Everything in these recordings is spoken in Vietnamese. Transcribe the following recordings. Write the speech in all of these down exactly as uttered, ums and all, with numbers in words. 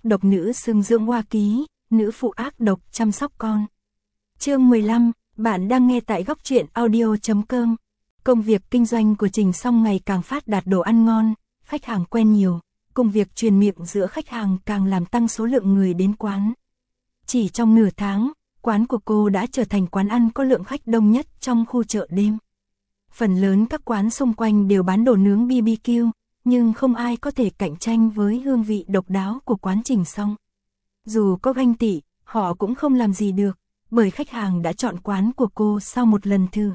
độc nữ xưng dưỡng hoa ký, nữ phụ ác độc chăm sóc con. Chương mười lăm, bạn đang nghe tại góc truyện audio chấm com. Công việc kinh doanh của Trình Song ngày càng phát đạt đồ ăn ngon, khách hàng quen nhiều, công việc truyền miệng giữa khách hàng càng làm tăng số lượng người đến quán. Chỉ trong nửa tháng, quán của cô đã trở thành quán ăn có lượng khách đông nhất trong khu chợ đêm. Phần lớn các quán xung quanh đều bán đồ nướng bê bê kiu, nhưng không ai có thể cạnh tranh với hương vị độc đáo của quán Trình Song. Dù có ganh tị, họ cũng không làm gì được, bởi khách hàng đã chọn quán của cô sau một lần thử.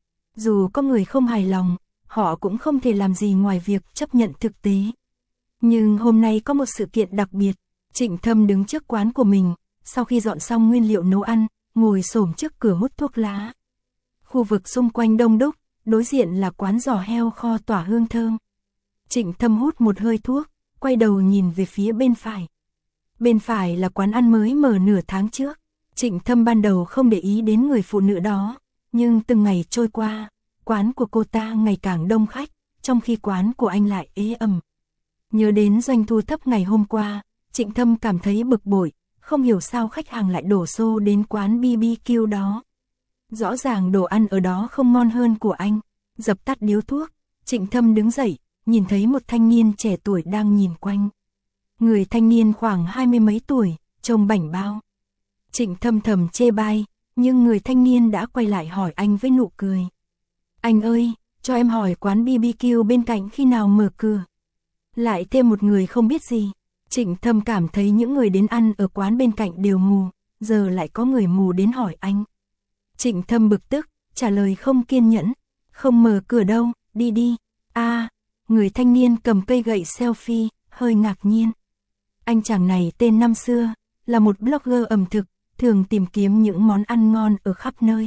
Dù có người không hài lòng, họ cũng không thể làm gì ngoài việc chấp nhận thực tế. Nhưng hôm nay có một sự kiện đặc biệt, Trịnh Thâm đứng trước quán của mình, sau khi dọn xong nguyên liệu nấu ăn, ngồi xổm trước cửa hút thuốc lá. Khu vực xung quanh đông đúc, đối diện là quán giò heo kho tỏa hương thơm. Trịnh Thâm hút một hơi thuốc, quay đầu nhìn về phía bên phải. Bên phải là quán ăn mới mở nửa tháng trước. Trịnh Thâm ban đầu không để ý đến người phụ nữ đó, nhưng từng ngày trôi qua, quán của cô ta ngày càng đông khách, trong khi quán của anh lại ế ẩm. Nhớ đến doanh thu thấp ngày hôm qua, Trịnh Thâm cảm thấy bực bội, không hiểu sao khách hàng lại đổ xô đến quán bê bê kiu đó. Rõ ràng đồ ăn ở đó không ngon hơn của anh. Dập tắt điếu thuốc, Trịnh Thâm đứng dậy, nhìn thấy một thanh niên trẻ tuổi đang nhìn quanh. Người thanh niên khoảng hai mươi mấy tuổi, trông bảnh bao. Trịnh Thâm thầm chê bai, nhưng người thanh niên đã quay lại hỏi anh với nụ cười. Anh ơi, cho em hỏi quán bê bê kiu bên cạnh khi nào mở cửa? Lại thêm một người không biết gì. Trịnh Thâm cảm thấy những người đến ăn ở quán bên cạnh đều mù, giờ lại có người mù đến hỏi anh. Trịnh Thâm bực tức, trả lời không kiên nhẫn. Không mở cửa đâu, đi đi. À, người thanh niên cầm cây gậy selfie, hơi ngạc nhiên. Anh chàng này tên năm xưa, là một blogger ẩm thực, thường tìm kiếm những món ăn ngon ở khắp nơi.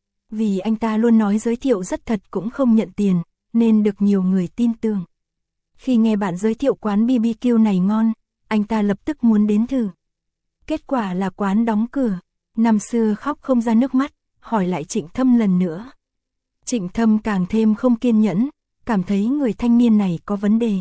Vì anh ta luôn nói giới thiệu rất thật cũng không nhận tiền, nên được nhiều người tin tưởng. Khi nghe bạn giới thiệu quán bê bê kiu này ngon, anh ta lập tức muốn đến thử. Kết quả là quán đóng cửa. Năm xưa khóc không ra nước mắt, hỏi lại Trịnh Thâm lần nữa. Trịnh Thâm càng thêm không kiên nhẫn, cảm thấy người thanh niên này có vấn đề.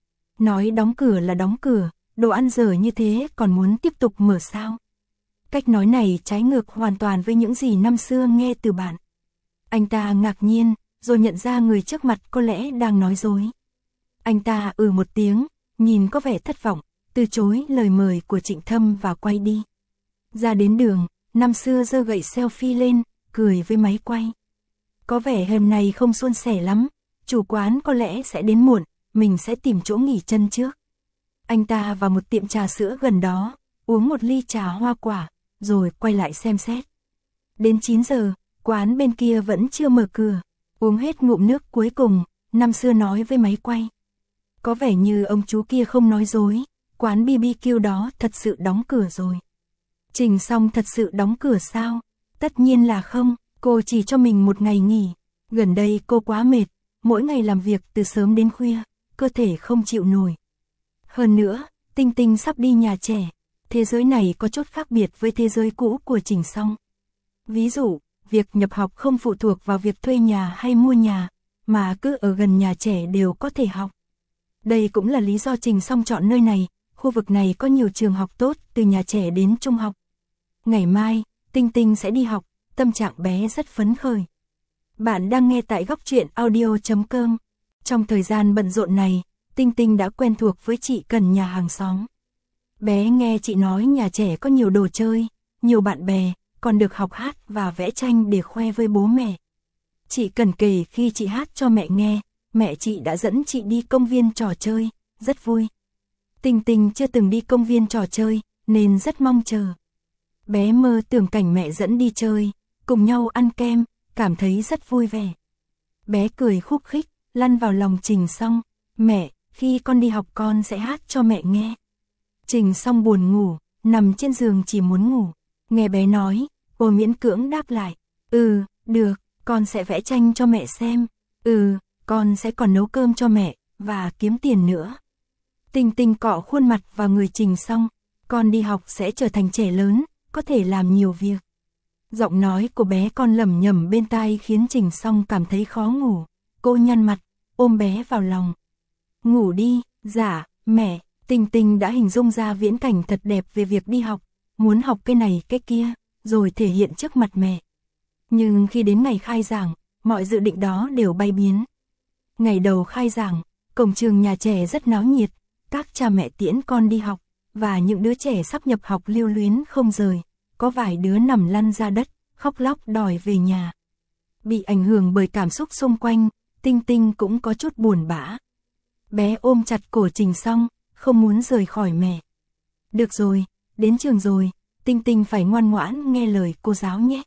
Nói đóng cửa là đóng cửa, đồ ăn dở như thế còn muốn tiếp tục mở sao? Cách nói này trái ngược hoàn toàn với những gì năm xưa nghe từ bạn. Anh ta ngạc nhiên, rồi nhận ra người trước mặt có lẽ đang nói dối. Anh ta ừ một tiếng, nhìn có vẻ thất vọng, từ chối lời mời của Trịnh Thâm và quay đi. Ra đến đường, năm xưa giơ gậy selfie lên, cười với máy quay. Có vẻ hôm nay không suôn sẻ lắm, chủ quán có lẽ sẽ đến muộn, mình sẽ tìm chỗ nghỉ chân trước. Anh ta vào một tiệm trà sữa gần đó, uống một ly trà hoa quả, rồi quay lại xem xét. Đến chín giờ, quán bên kia vẫn chưa mở cửa, uống hết ngụm nước cuối cùng, năm xưa nói với máy quay. Có vẻ như ông chú kia không nói dối, quán bê bê kiu đó thật sự đóng cửa rồi. Trình Song thật sự đóng cửa sao? Tất nhiên là không, cô chỉ cho mình một ngày nghỉ. Gần đây cô quá mệt, mỗi ngày làm việc từ sớm đến khuya, cơ thể không chịu nổi. Hơn nữa, Tinh Tinh sắp đi nhà trẻ, thế giới này có chút khác biệt với thế giới cũ của Trình Song. Ví dụ, việc nhập học không phụ thuộc vào việc thuê nhà hay mua nhà, mà cứ ở gần nhà trẻ đều có thể học. Đây cũng là lý do Trình Song chọn nơi này, khu vực này có nhiều trường học tốt từ nhà trẻ đến trung học. Ngày mai, Tinh Tinh sẽ đi học, tâm trạng bé rất phấn khởi. Bạn đang nghe tại góc truyện audio chấm com. Trong thời gian bận rộn này, Tinh Tinh đã quen thuộc với chị Cần nhà hàng xóm. Bé nghe chị nói nhà trẻ có nhiều đồ chơi, nhiều bạn bè, còn được học hát và vẽ tranh để khoe với bố mẹ. Chị Cần kể khi chị hát cho mẹ nghe, mẹ chị đã dẫn chị đi công viên trò chơi, rất vui. Tinh Tinh chưa từng đi công viên trò chơi, nên rất mong chờ. Bé mơ tưởng cảnh mẹ dẫn đi chơi, cùng nhau ăn kem, cảm thấy rất vui vẻ. Bé cười khúc khích, lăn vào lòng Trình Song. Mẹ, khi con đi học con sẽ hát cho mẹ nghe. Trình Song buồn ngủ, nằm trên giường chỉ muốn ngủ. Nghe bé nói, cô miễn cưỡng đáp lại. Ừ, được, con sẽ vẽ tranh cho mẹ xem. Ừ, con sẽ còn nấu cơm cho mẹ, và kiếm tiền nữa. Tinh Tinh cọ khuôn mặt vào người Trình Song. Con đi học sẽ trở thành trẻ lớn, có thể làm nhiều việc. Giọng nói của bé con lẩm nhẩm bên tai khiến Trình Song cảm thấy khó ngủ. Cô nhăn mặt, ôm bé vào lòng. Ngủ đi, dạ, mẹ. Tinh Tinh đã hình dung ra viễn cảnh thật đẹp về việc đi học, muốn học cái này cái kia, rồi thể hiện trước mặt mẹ. Nhưng khi đến ngày khai giảng, mọi dự định đó đều bay biến. Ngày đầu khai giảng, cổng trường nhà trẻ rất náo nhiệt, các cha mẹ tiễn con đi học, và những đứa trẻ sắp nhập học lưu luyến không rời, có vài đứa nằm lăn ra đất, khóc lóc đòi về nhà. Bị ảnh hưởng bởi cảm xúc xung quanh, Tinh Tinh cũng có chút buồn bã. Bé ôm chặt cổ Trình Song, không muốn rời khỏi mẹ. Được rồi, đến trường rồi, Tinh Tinh phải ngoan ngoãn nghe lời cô giáo nhé.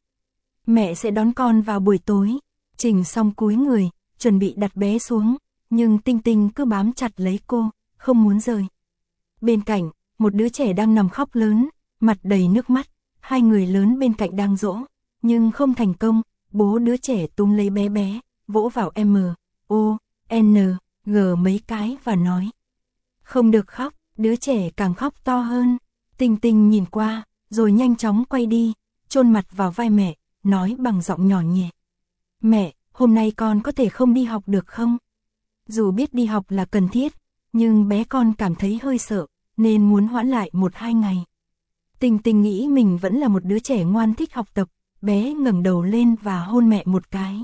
Mẹ sẽ đón con vào buổi tối. Trình Song cúi người, chuẩn bị đặt bé xuống, nhưng Tinh Tinh cứ bám chặt lấy cô, không muốn rời. Bên cạnh, một đứa trẻ đang nằm khóc lớn, mặt đầy nước mắt, hai người lớn bên cạnh đang dỗ, nhưng không thành công, bố đứa trẻ túm lấy bé bé, vỗ vào M, O, N, G mấy cái và nói. Không được khóc, đứa trẻ càng khóc to hơn. Tinh Tinh nhìn qua, rồi nhanh chóng quay đi, chôn mặt vào vai mẹ, nói bằng giọng nhỏ nhẹ. Mẹ, hôm nay con có thể không đi học được không? Dù biết đi học là cần thiết, nhưng bé con cảm thấy hơi sợ, nên muốn hoãn lại một hai ngày. Tinh Tinh nghĩ mình vẫn là một đứa trẻ ngoan thích học tập, bé ngẩng đầu lên và hôn mẹ một cái.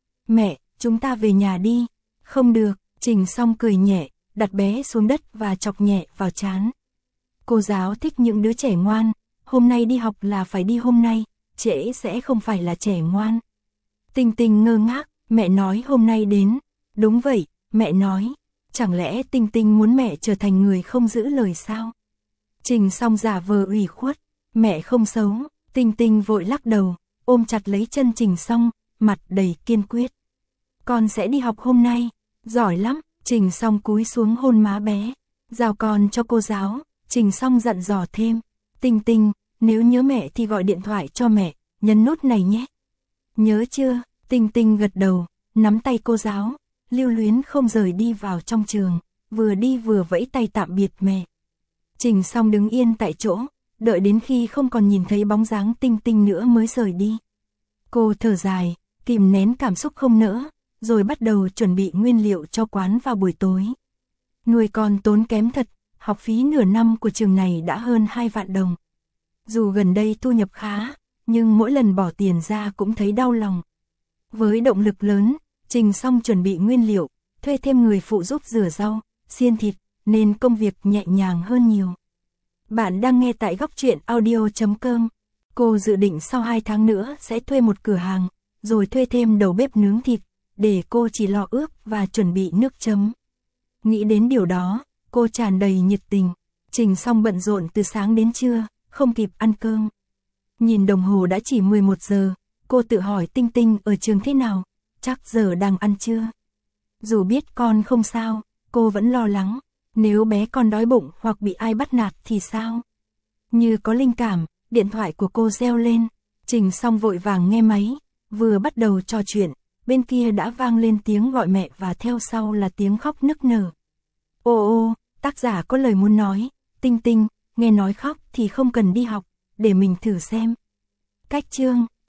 Mẹ, chúng ta về nhà đi. Không được, Trình Song cười nhẹ, đặt bé xuống đất và chọc nhẹ vào trán. Cô giáo thích những đứa trẻ ngoan, hôm nay đi học là phải đi hôm nay, trễ sẽ không phải là trẻ ngoan. Tinh Tinh ngơ ngác, mẹ nói hôm nay đến. Đúng vậy, mẹ nói. Chẳng lẽ Tinh Tinh muốn mẹ trở thành người không giữ lời sao? Trình Song giả vờ ủy khuất, mẹ không xấu. Tinh Tinh vội lắc đầu, ôm chặt lấy chân Trình Song, mặt đầy kiên quyết. Con sẽ đi học hôm nay, giỏi lắm. Trình Song cúi xuống hôn má bé, giao con cho cô giáo. Trình Song dặn dò thêm, Tinh Tinh, nếu nhớ mẹ thì gọi điện thoại cho mẹ, nhấn nút này nhé. Nhớ chưa? Tinh Tinh gật đầu, nắm tay cô giáo, lưu luyến không rời đi vào trong trường, vừa đi vừa vẫy tay tạm biệt mẹ. Trình Song đứng yên tại chỗ, đợi đến khi không còn nhìn thấy bóng dáng Tinh Tinh nữa mới rời đi. Cô thở dài, kìm nén cảm xúc không nỡ, rồi bắt đầu chuẩn bị nguyên liệu cho quán vào buổi tối. Nuôi con tốn kém thật, học phí nửa năm của trường này đã hơn hai vạn đồng. Dù gần đây thu nhập khá, nhưng mỗi lần bỏ tiền ra cũng thấy đau lòng. Với động lực lớn, Trình Song chuẩn bị nguyên liệu, thuê thêm người phụ giúp rửa rau, xiên thịt, nên công việc nhẹ nhàng hơn nhiều. Bạn đang nghe tại góc truyện audio chấm com. Cô dự định sau hai tháng nữa sẽ thuê một cửa hàng, rồi thuê thêm đầu bếp nướng thịt, để cô chỉ lo ướp và chuẩn bị nước chấm. Nghĩ đến điều đó, cô tràn đầy nhiệt tình. Trình Song bận rộn từ sáng đến trưa, không kịp ăn cơm. Nhìn đồng hồ đã chỉ mười một giờ, cô tự hỏi Tinh Tinh ở trường thế nào, chắc giờ đang ăn trưa. Dù biết con không sao, cô vẫn lo lắng, nếu bé con đói bụng hoặc bị ai bắt nạt thì sao? Như có linh cảm, điện thoại của cô reo lên, Trình Song vội vàng nghe máy, vừa bắt đầu trò chuyện, bên kia đã vang lên tiếng gọi mẹ và theo sau là tiếng khóc nức nở. Ô ô, tác giả có lời muốn nói, Tinh Tinh, nghe nói khóc thì không cần đi học, để mình thử xem. Cách chương